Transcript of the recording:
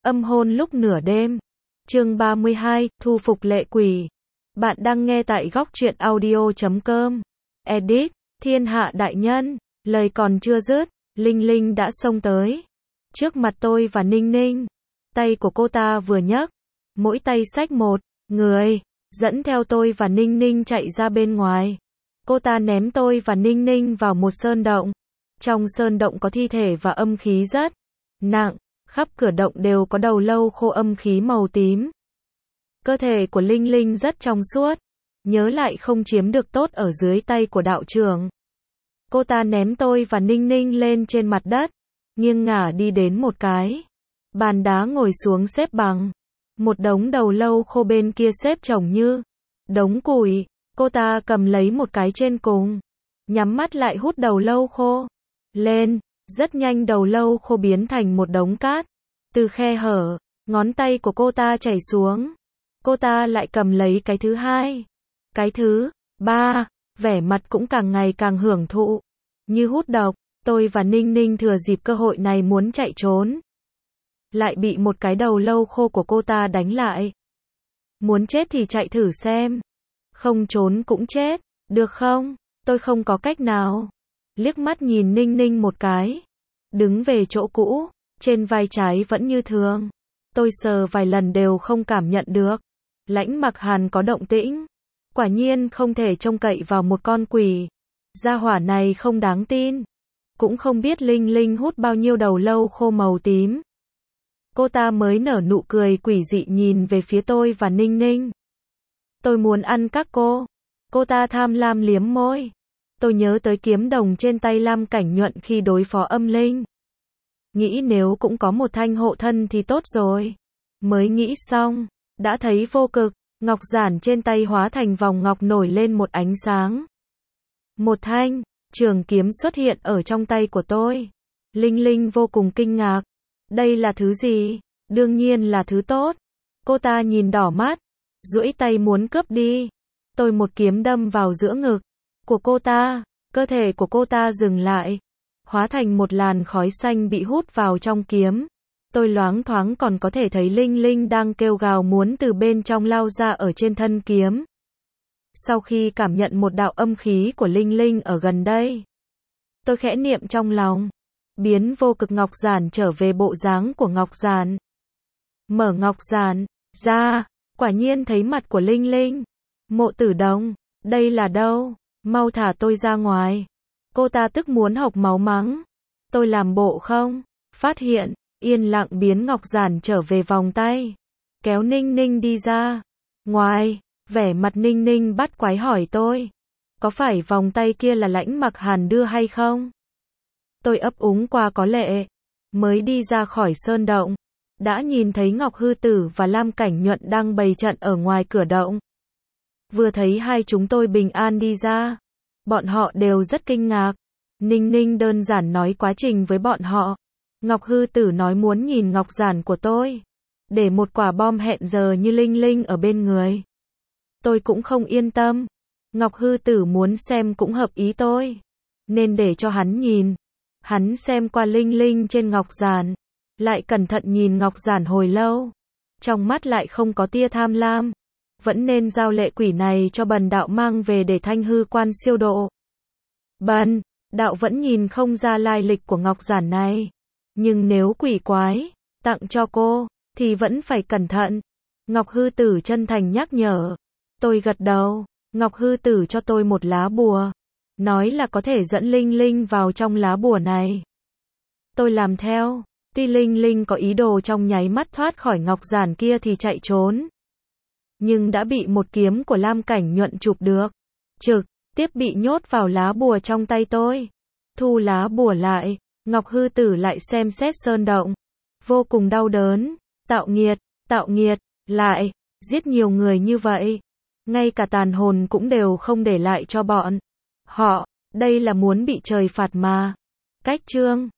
Âm hôn lúc nửa đêm. Chương 32, thu phục lệ quỷ. Bạn đang nghe tại góc truyện audio.com. Edit, thiên hạ đại nhân. Lời còn chưa dứt, Linh Linh đã xông tới. Trước mặt tôi và Ninh Ninh. Tay của cô ta vừa nhấc, mỗi tay xách một người, dẫn theo tôi và Ninh Ninh chạy ra bên ngoài. Cô ta ném tôi và Ninh Ninh vào một sơn động. Trong sơn động có thi thể và âm khí rất nặng, khắp cửa động đều có đầu lâu khô âm khí màu tím. Cơ thể của Linh Linh rất trong suốt, nhớ lại không chiếm được tốt ở dưới tay của đạo trưởng. Cô ta ném tôi và Ninh Ninh lên trên mặt đất, nghiêng ngả đi đến một cái bàn đá ngồi xuống xếp bằng. Một đống đầu lâu khô bên kia xếp chồng như đống củi. Cô ta cầm lấy một cái trên cùng, nhắm mắt lại hút đầu lâu khô lên. Rất nhanh đầu lâu khô biến thành một đống cát. Từ khe hở, ngón tay của cô ta chảy xuống. Cô ta lại cầm lấy cái thứ hai, cái thứ ba, vẻ mặt cũng càng ngày càng hưởng thụ, như hút độc. Tôi và Ninh Ninh thừa dịp cơ hội này muốn chạy trốn, lại bị một cái đầu lâu khô của cô ta đánh lại. Muốn chết thì chạy thử xem, không trốn cũng chết, được không? Tôi không có cách nào. Liếc mắt nhìn Ninh Ninh một cái, đứng về chỗ cũ, trên vai trái vẫn như thường. Tôi sờ vài lần đều không cảm nhận được Lãnh Mặc Hàn có động tĩnh. Quả nhiên không thể trông cậy vào một con quỷ. Gia hỏa này không đáng tin. Cũng không biết Linh Linh hút bao nhiêu đầu lâu khô màu tím. Cô ta mới nở nụ cười quỷ dị nhìn về phía tôi và Ninh Ninh. Tôi muốn ăn các cô. Cô ta tham lam liếm môi. Tôi nhớ tới kiếm đồng trên tay Lam Cảnh Nhuận khi đối phó âm linh. Nghĩ nếu cũng có một thanh hộ thân thì tốt rồi. Mới nghĩ xong, đã thấy vô cực, ngọc giản trên tay hóa thành vòng ngọc nổi lên một ánh sáng. Một thanh trường kiếm xuất hiện ở trong tay của tôi. Linh Linh vô cùng kinh ngạc. Đây là thứ gì? Đương nhiên là thứ tốt. Cô ta nhìn đỏ mắt, duỗi tay muốn cướp đi. Tôi một kiếm đâm vào giữa ngực của cô ta. Cơ thể của cô ta dừng lại, hóa thành một làn khói xanh bị hút vào trong kiếm. Tôi loáng thoáng còn có thể thấy Linh Linh đang kêu gào muốn từ bên trong lao ra ở trên thân kiếm. Sau khi cảm nhận một đạo âm khí của Linh Linh ở gần đây, tôi khẽ niệm trong lòng, biến vô cực ngọc giản trở về bộ dáng của ngọc giản. Mở ngọc giản ra, quả nhiên thấy mặt của Linh Linh. Mộ Tử Đồng, đây là đâu? Mau thả tôi ra ngoài. Cô ta tức muốn hộc máu mắng. Tôi làm bộ không phát hiện, yên lặng biến ngọc giản trở về vòng tay, kéo Ninh Ninh đi ra ngoài. Vẻ mặt Ninh Ninh bắt quái hỏi tôi, có phải vòng tay kia là Lãnh Mặc Hàn đưa hay không? Tôi ấp úng qua có lệ. Mới đi ra khỏi sơn động, đã nhìn thấy Ngọc Hư Tử và Lam Cảnh Nhuận đang bày trận ở ngoài cửa động. Vừa thấy hai chúng tôi bình an đi ra, bọn họ đều rất kinh ngạc. Ninh Ninh đơn giản nói quá trình với bọn họ. Ngọc Hư Tử nói muốn nhìn ngọc giản của tôi, để một quả bom hẹn giờ như Linh Linh ở bên người. Tôi cũng không yên tâm. Ngọc Hư Tử muốn xem cũng hợp ý tôi, nên để cho hắn nhìn. Hắn xem qua Linh Linh trên ngọc giản, lại cẩn thận nhìn ngọc giản hồi lâu. Trong mắt lại không có tia tham lam. Vẫn nên giao lệ quỷ này cho bần đạo mang về để thanh hư quan siêu độ. Bần đạo vẫn nhìn không ra lai lịch của ngọc giản này. Nhưng nếu quỷ quái tặng cho cô, thì vẫn phải cẩn thận. Ngọc Hư Tử chân thành nhắc nhở. Tôi gật đầu. Ngọc Hư Tử cho tôi một lá bùa, nói là có thể dẫn Linh Linh vào trong lá bùa này. Tôi làm theo. Tuy Linh Linh có ý đồ trong nháy mắt thoát khỏi ngọc giản kia thì chạy trốn, nhưng đã bị một kiếm của Lam Cảnh Nhuận chụp được, trực tiếp bị nhốt vào lá bùa trong tay tôi. Thu lá bùa lại, Ngọc Hư Tử lại xem xét sơn động, vô cùng đau đớn. Tạo nghiệt, lại giết nhiều người như vậy, ngay cả tàn hồn cũng đều không để lại cho bọn họ. Đây là muốn bị trời phạt mà. Cách chương